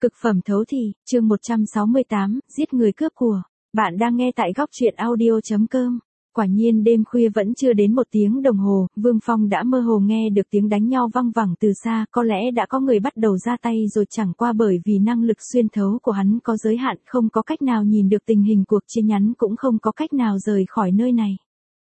Cực phẩm thấu thị, chương 168, giết người cướp của. Bạn đang nghe tại góc truyện audio.com. Quả nhiên đêm khuya vẫn chưa đến 1 tiếng đồng hồ, Vương Phong đã mơ hồ nghe được tiếng đánh nhau văng vẳng từ xa, có lẽ đã có người bắt đầu ra tay rồi, chẳng qua bởi vì năng lực xuyên thấu của hắn có giới hạn, không có cách nào nhìn được tình hình cuộc chiến, nhắn cũng không có cách nào rời khỏi nơi này.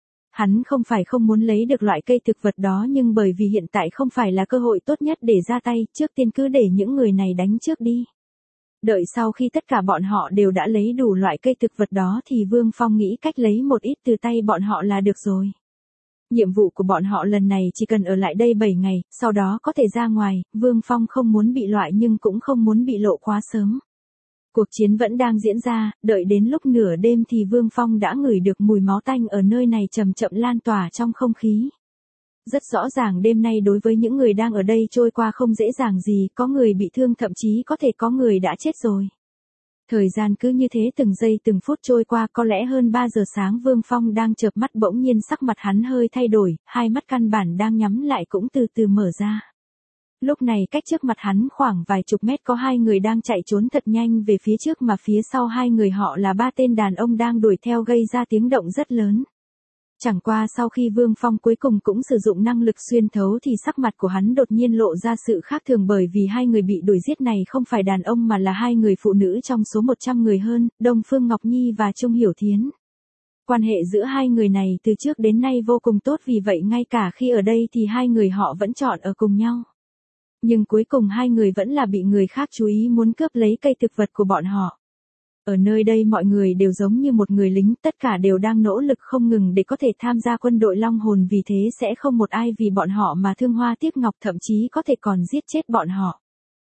Hắn không phải không muốn lấy được loại cây thực vật đó, nhưng bởi vì hiện tại không phải là cơ hội tốt nhất để ra tay, trước tiên cứ để những người này đánh trước đi. Đợi sau khi tất cả bọn họ đều đã lấy đủ loại cây thực vật đó thì Vương Phong nghĩ cách lấy một ít từ tay bọn họ là được rồi. Nhiệm vụ của bọn họ lần này chỉ cần ở lại đây 7 ngày, sau đó có thể ra ngoài. Vương Phong không muốn bị loại nhưng cũng không muốn bị lộ quá sớm. Cuộc chiến vẫn đang diễn ra, đợi đến lúc nửa đêm thì Vương Phong đã ngửi được mùi máu tanh ở nơi này chậm chậm lan tỏa trong không khí. Rất rõ ràng đêm nay đối với những người đang ở đây trôi qua không dễ dàng gì, có người bị thương, thậm chí có thể có người đã chết rồi. Thời gian cứ như thế từng giây từng phút trôi qua, có lẽ hơn 3 giờ sáng Vương Phong đang chợp mắt, bỗng nhiên sắc mặt hắn hơi thay đổi, hai mắt căn bản đang nhắm lại cũng từ từ mở ra. Lúc này cách trước mặt hắn khoảng vài chục mét có hai người đang chạy trốn thật nhanh về phía trước, mà phía sau hai người họ là 3 tên đàn ông đang đuổi theo, gây ra tiếng động rất lớn. Chẳng qua sau khi Vương Phong cuối cùng cũng sử dụng năng lực xuyên thấu thì sắc mặt của hắn đột nhiên lộ ra sự khác thường, bởi vì hai người bị đuổi giết này không phải đàn ông mà là hai người phụ nữ trong số 100 người hơn, Đông Phương Ngọc Nhi và Trung Hiểu Thiến. Quan hệ giữa hai người này từ trước đến nay vô cùng tốt, vì vậy ngay cả khi ở đây thì hai người họ vẫn chọn ở cùng nhau. Nhưng cuối cùng hai người vẫn là bị người khác chú ý muốn cướp lấy cây thực vật của bọn họ. Ở nơi đây mọi người đều giống như một người lính, tất cả đều đang nỗ lực không ngừng để có thể tham gia quân đội Long Hồn, vì thế sẽ không một ai vì bọn họ mà thương hoa tiếc ngọc, thậm chí có thể còn giết chết bọn họ.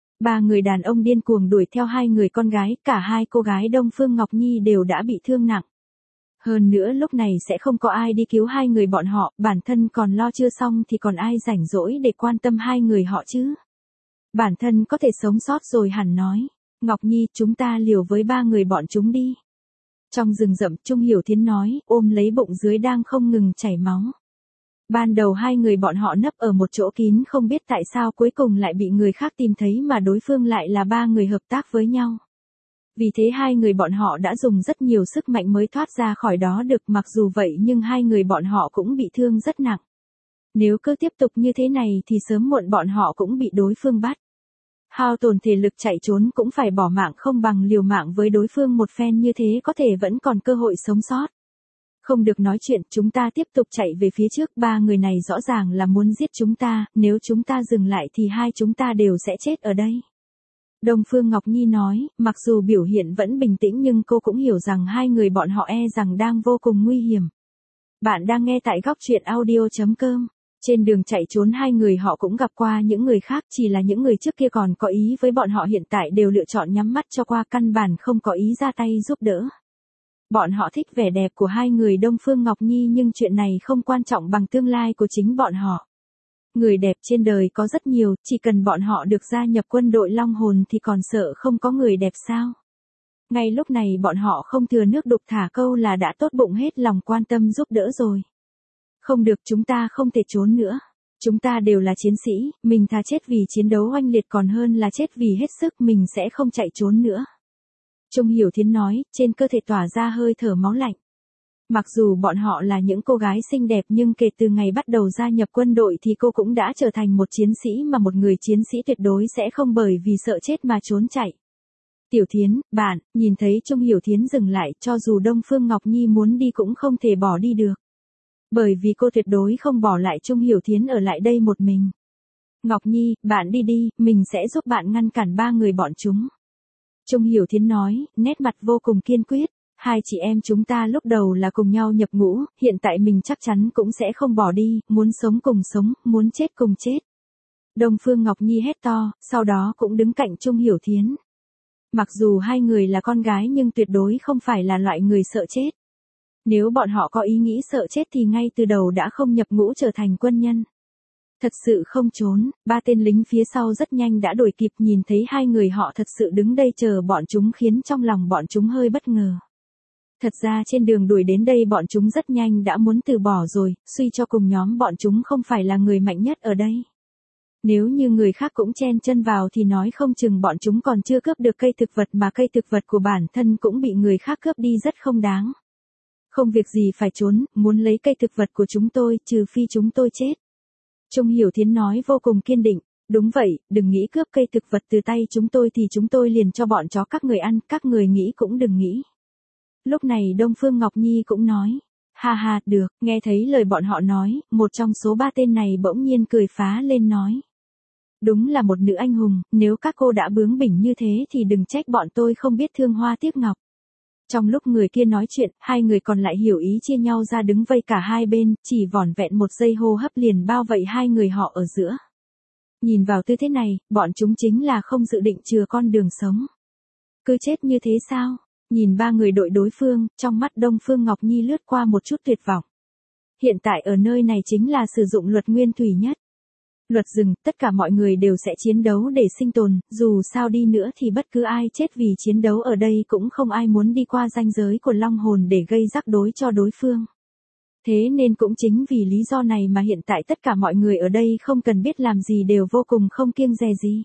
3 người đàn ông điên cuồng đuổi theo hai người con gái, cả hai cô gái Đông Phương Ngọc Nhi đều đã bị thương nặng. Hơn nữa lúc này sẽ không có ai đi cứu hai người bọn họ, bản thân còn lo chưa xong thì còn ai rảnh rỗi để quan tâm hai người họ chứ. Bản thân có thể sống sót rồi hẳn nói. Ngọc Nhi, chúng ta liều với 3 người bọn chúng đi. Trong rừng rậm, Trung Hiểu Thiến nói, ôm lấy bụng dưới đang không ngừng chảy máu. Ban đầu hai người bọn họ nấp ở một chỗ kín, không biết tại sao cuối cùng lại bị người khác tìm thấy, mà đối phương lại là 3 người hợp tác với nhau. Vì thế hai người bọn họ đã dùng rất nhiều sức mạnh mới thoát ra khỏi đó được, mặc dù vậy nhưng hai người bọn họ cũng bị thương rất nặng. Nếu cứ tiếp tục như thế này thì sớm muộn bọn họ cũng bị đối phương bắt. Hao tổn thể lực chạy trốn cũng phải bỏ mạng, không bằng liều mạng với đối phương một phen, như thế có thể vẫn còn cơ hội sống sót. Không được nói chuyện, chúng ta tiếp tục chạy về phía trước, 3 người này rõ ràng là muốn giết chúng ta, nếu chúng ta dừng lại thì hai chúng ta đều sẽ chết ở đây. Đông Phương Ngọc Nhi nói, mặc dù biểu hiện vẫn bình tĩnh nhưng cô cũng hiểu rằng hai người bọn họ e rằng đang vô cùng nguy hiểm. Bạn đang nghe tại góc truyện audio.com. Trên đường chạy trốn hai người họ cũng gặp qua những người khác, chỉ là những người trước kia còn có ý với bọn họ hiện tại đều lựa chọn nhắm mắt cho qua, căn bản không có ý ra tay giúp đỡ. Bọn họ thích vẻ đẹp của hai người Đông Phương Ngọc Nhi, nhưng chuyện này không quan trọng bằng tương lai của chính bọn họ. Người đẹp trên đời có rất nhiều, chỉ cần bọn họ được gia nhập quân đội Long Hồn thì còn sợ không có người đẹp sao? Ngay lúc này bọn họ không thừa nước đục thả câu là đã tốt bụng hết lòng quan tâm giúp đỡ rồi. Không được, chúng ta không thể trốn nữa. Chúng ta đều là chiến sĩ, mình thà chết vì chiến đấu oanh liệt còn hơn là chết vì hết sức, mình sẽ không chạy trốn nữa. Trung Hiểu Thiến nói, trên cơ thể tỏa ra hơi thở máu lạnh. Mặc dù bọn họ là những cô gái xinh đẹp nhưng kể từ ngày bắt đầu gia nhập quân đội thì cô cũng đã trở thành một chiến sĩ, mà một người chiến sĩ tuyệt đối sẽ không bởi vì sợ chết mà trốn chạy. Tiểu Thiến, bạn, nhìn thấy Trung Hiểu Thiến dừng lại, cho dù Đông Phương Ngọc Nhi muốn đi cũng không thể bỏ đi được. Bởi vì cô tuyệt đối không bỏ lại Trung Hiểu Thiến ở lại đây một mình. Ngọc Nhi, bạn đi đi, mình sẽ giúp bạn ngăn cản 3 người bọn chúng. Trung Hiểu Thiến nói, nét mặt vô cùng kiên quyết. Hai chị em chúng ta lúc đầu là cùng nhau nhập ngũ, hiện tại mình chắc chắn cũng sẽ không bỏ đi, muốn sống cùng sống, muốn chết cùng chết. Đông Phương Ngọc Nhi hét to, sau đó cũng đứng cạnh Trung Hiểu Thiến. Mặc dù hai người là con gái nhưng tuyệt đối không phải là loại người sợ chết. Nếu bọn họ có ý nghĩ sợ chết thì ngay từ đầu đã không nhập ngũ trở thành quân nhân. Thật sự không trốn, 3 tên lính phía sau rất nhanh đã đuổi kịp, nhìn thấy hai người họ thật sự đứng đây chờ bọn chúng khiến trong lòng bọn chúng hơi bất ngờ. Thật ra trên đường đuổi đến đây bọn chúng rất nhanh đã muốn từ bỏ rồi, suy cho cùng nhóm bọn chúng không phải là người mạnh nhất ở đây. Nếu như người khác cũng chen chân vào thì nói không chừng bọn chúng còn chưa cướp được cây thực vật mà cây thực vật của bản thân cũng bị người khác cướp đi rất không đáng. Không việc gì phải trốn, muốn lấy cây thực vật của chúng tôi, trừ phi chúng tôi chết. Trung Hiểu Thiến nói vô cùng kiên định, đúng vậy, đừng nghĩ cướp cây thực vật từ tay chúng tôi thì chúng tôi liền cho bọn chó các người ăn, các người nghĩ cũng đừng nghĩ. Lúc này Đông Phương Ngọc Nhi cũng nói, ha ha, được, nghe thấy lời bọn họ nói, một trong số 3 tên này bỗng nhiên cười phá lên nói. Đúng là một nữ anh hùng, nếu các cô đã bướng bỉnh như thế thì đừng trách bọn tôi không biết thương hoa tiếc ngọc. Trong lúc người kia nói chuyện, hai người còn lại hiểu ý chia nhau ra đứng vây cả hai bên, chỉ vỏn vẹn một giây hô hấp liền bao vây hai người họ ở giữa. Nhìn vào tư thế này, bọn chúng chính là không dự định chừa con đường sống. Cứ chết như thế sao? Nhìn 3 người đội đối phương, trong mắt Đông Phương Ngọc Nhi lướt qua một chút tuyệt vọng. Hiện tại ở nơi này chính là sử dụng luật nguyên thủy nhất. Luật rừng, tất cả mọi người đều sẽ chiến đấu để sinh tồn, dù sao đi nữa thì bất cứ ai chết vì chiến đấu ở đây cũng không ai muốn đi qua ranh giới của long hồn để gây rắc rối cho đối phương. Thế nên cũng chính vì lý do này mà hiện tại tất cả mọi người ở đây không cần biết làm gì đều vô cùng không kiêng dè gì.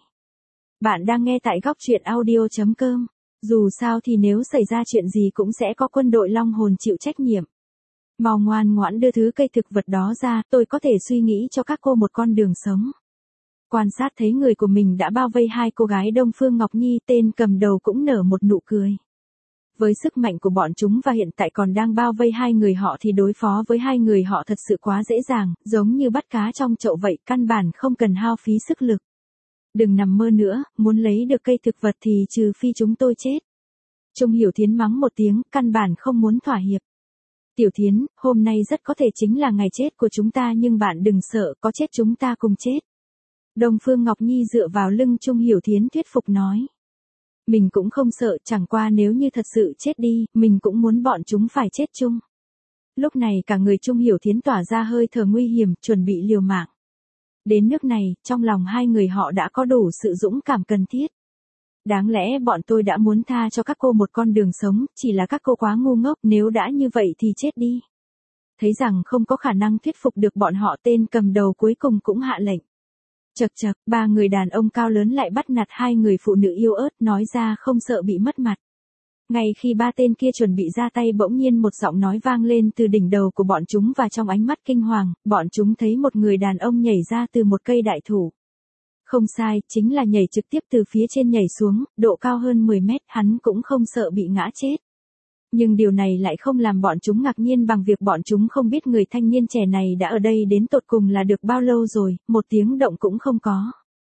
Bạn đang nghe tại góc truyện audio.com. Dù sao thì nếu xảy ra chuyện gì cũng sẽ có quân đội long hồn chịu trách nhiệm. Mau ngoan ngoãn đưa thứ cây thực vật đó ra, tôi có thể suy nghĩ cho các cô một con đường sống. Quan sát thấy người của mình đã bao vây hai cô gái Đông Phương Ngọc Nhi, tên cầm đầu cũng nở một nụ cười. Với sức mạnh của bọn chúng và hiện tại còn đang bao vây hai người họ thì đối phó với hai người họ thật sự quá dễ dàng, giống như bắt cá trong chậu vậy, căn bản không cần hao phí sức lực. Đừng nằm mơ nữa, muốn lấy được cây thực vật thì trừ phi chúng tôi chết. Trung Hiểu Thiến mắng một tiếng, căn bản không muốn thỏa hiệp. Tiểu Thiến, hôm nay rất có thể chính là ngày chết của chúng ta nhưng bạn đừng sợ, có chết chúng ta cùng chết. Đông Phương Ngọc Nhi dựa vào lưng Trung Hiểu Thiến thuyết phục nói. Mình cũng không sợ, chẳng qua nếu như thật sự chết đi, mình cũng muốn bọn chúng phải chết chung. Lúc này cả người Trung Hiểu Thiến tỏa ra hơi thở nguy hiểm, chuẩn bị liều mạng. Đến nước này, trong lòng hai người họ đã có đủ sự dũng cảm cần thiết. Đáng lẽ bọn tôi đã muốn tha cho các cô một con đường sống, chỉ là các cô quá ngu ngốc, nếu đã như vậy thì chết đi. Thấy rằng không có khả năng thuyết phục được bọn họ, tên cầm đầu cuối cùng cũng hạ lệnh. Chậc chậc, 3 người đàn ông cao lớn lại bắt nạt 2 người phụ nữ yếu ớt, nói ra không sợ bị mất mặt. Ngay khi 3 tên kia chuẩn bị ra tay bỗng nhiên một giọng nói vang lên từ đỉnh đầu của bọn chúng và trong ánh mắt kinh hoàng, bọn chúng thấy một người đàn ông nhảy ra từ một cây đại thụ. Không sai, chính là nhảy trực tiếp từ phía trên nhảy xuống, độ cao hơn 10 mét, hắn cũng không sợ bị ngã chết. Nhưng điều này lại không làm bọn chúng ngạc nhiên bằng việc bọn chúng không biết người thanh niên trẻ này đã ở đây đến tột cùng là được bao lâu rồi, một tiếng động cũng không có.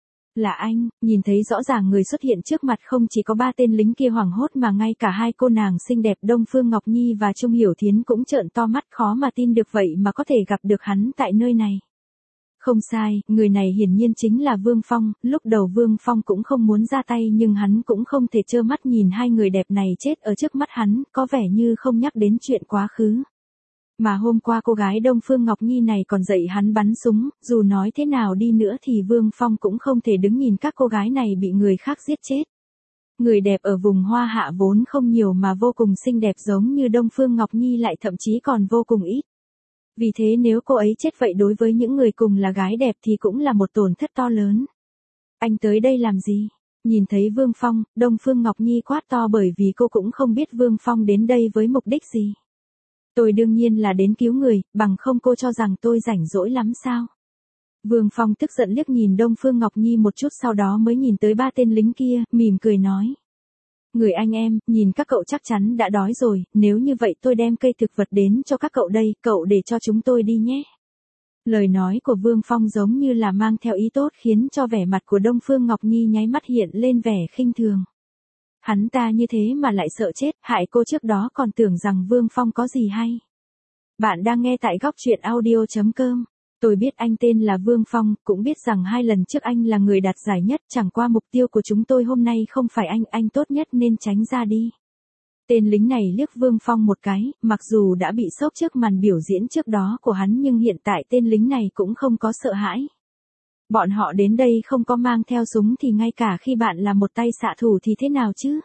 Là anh, nhìn thấy rõ ràng người xuất hiện trước mặt không chỉ có 3 tên lính kia hoảng hốt mà ngay cả hai cô nàng xinh đẹp Đông Phương Ngọc Nhi và Trung Hiểu Thiến cũng trợn to mắt, khó mà tin được vậy mà có thể gặp được hắn tại nơi này. Không sai, người này hiển nhiên chính là Vương Phong, lúc đầu Vương Phong cũng không muốn ra tay nhưng hắn cũng không thể trơ mắt nhìn hai người đẹp này chết ở trước mắt hắn, có vẻ như không nhắc đến chuyện quá khứ. Mà hôm qua cô gái Đông Phương Ngọc Nhi này còn dạy hắn bắn súng, dù nói thế nào đi nữa thì Vương Phong cũng không thể đứng nhìn các cô gái này bị người khác giết chết. Người đẹp ở vùng Hoa Hạ vốn không nhiều mà vô cùng xinh đẹp giống như Đông Phương Ngọc Nhi lại thậm chí còn vô cùng ít. Vì thế nếu cô ấy chết vậy đối với những người cùng là gái đẹp thì cũng là một tổn thất to lớn. Anh tới đây làm gì? Nhìn thấy Vương Phong, Đông Phương Ngọc Nhi quát to bởi vì cô cũng không biết Vương Phong đến đây với mục đích gì. Tôi đương nhiên là đến cứu người, bằng không cô cho rằng tôi rảnh rỗi lắm sao? Vương Phong tức giận liếc nhìn Đông Phương Ngọc Nhi một chút sau đó mới nhìn tới 3 tên lính kia, mỉm cười nói. Người anh em, nhìn các cậu chắc chắn đã đói rồi, nếu như vậy tôi đem cây thực vật đến cho các cậu đây, cậu để cho chúng tôi đi nhé. Lời nói của Vương Phong giống như là mang theo ý tốt khiến cho vẻ mặt của Đông Phương Ngọc Nhi nháy mắt hiện lên vẻ khinh thường. Hắn ta như thế mà lại sợ chết, hại cô trước đó còn tưởng rằng Vương Phong có gì hay. Bạn đang nghe tại góc truyện audio.com. Tôi biết anh tên là Vương Phong, cũng biết rằng 2 lần trước anh là người đạt giải nhất, chẳng qua mục tiêu của chúng tôi hôm nay không phải anh tốt nhất nên tránh ra đi. Tên lính này liếc Vương Phong một cái, mặc dù đã bị sốc trước màn biểu diễn trước đó của hắn nhưng hiện tại tên lính này cũng không có sợ hãi. Bọn họ đến đây không có mang theo súng thì ngay cả khi bạn là một tay xạ thủ thì thế nào chứ?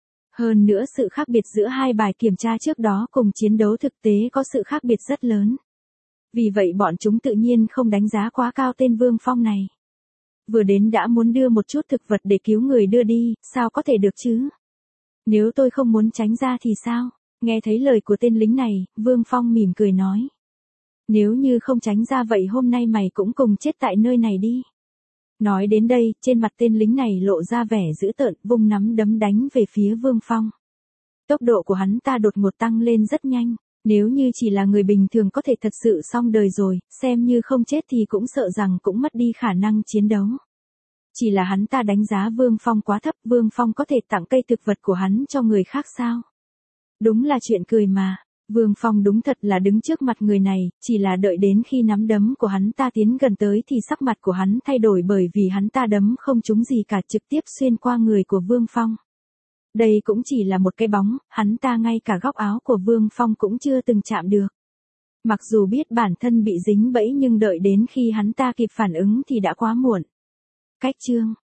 Hơn nữa sự khác biệt giữa 2 bài kiểm tra trước đó cùng chiến đấu thực tế có sự khác biệt rất lớn. Vì vậy bọn chúng tự nhiên không đánh giá quá cao tên Vương Phong này. Vừa đến đã muốn đưa một chút thực vật để cứu người đưa đi, sao có thể được chứ? Nếu tôi không muốn tránh ra thì sao? Nghe thấy lời của tên lính này, Vương Phong mỉm cười nói. Nếu như không tránh ra vậy hôm nay mày cũng cùng chết tại nơi này đi. Nói đến đây, trên mặt tên lính này lộ ra vẻ dữ tợn, vung nắm đấm đánh về phía Vương Phong. Tốc độ của hắn ta đột ngột tăng lên rất nhanh. Nếu như chỉ là người bình thường có thể thật sự xong đời rồi, xem như không chết thì cũng sợ rằng cũng mất đi khả năng chiến đấu. Chỉ là hắn ta đánh giá Vương Phong quá thấp, Vương Phong có thể tặng cây thực vật của hắn cho người khác sao? Đúng là chuyện cười mà. Vương Phong đúng thật là đứng trước mặt người này, chỉ là đợi đến khi nắm đấm của hắn ta tiến gần tới thì sắc mặt của hắn thay đổi bởi vì hắn ta đấm không trúng gì cả, trực tiếp xuyên qua người của Vương Phong. Đây cũng chỉ là một cái bóng, hắn ta ngay cả góc áo của Vương Phong cũng chưa từng chạm được. Mặc dù biết bản thân bị dính bẫy nhưng đợi đến khi hắn ta kịp phản ứng thì đã quá muộn. Cách chương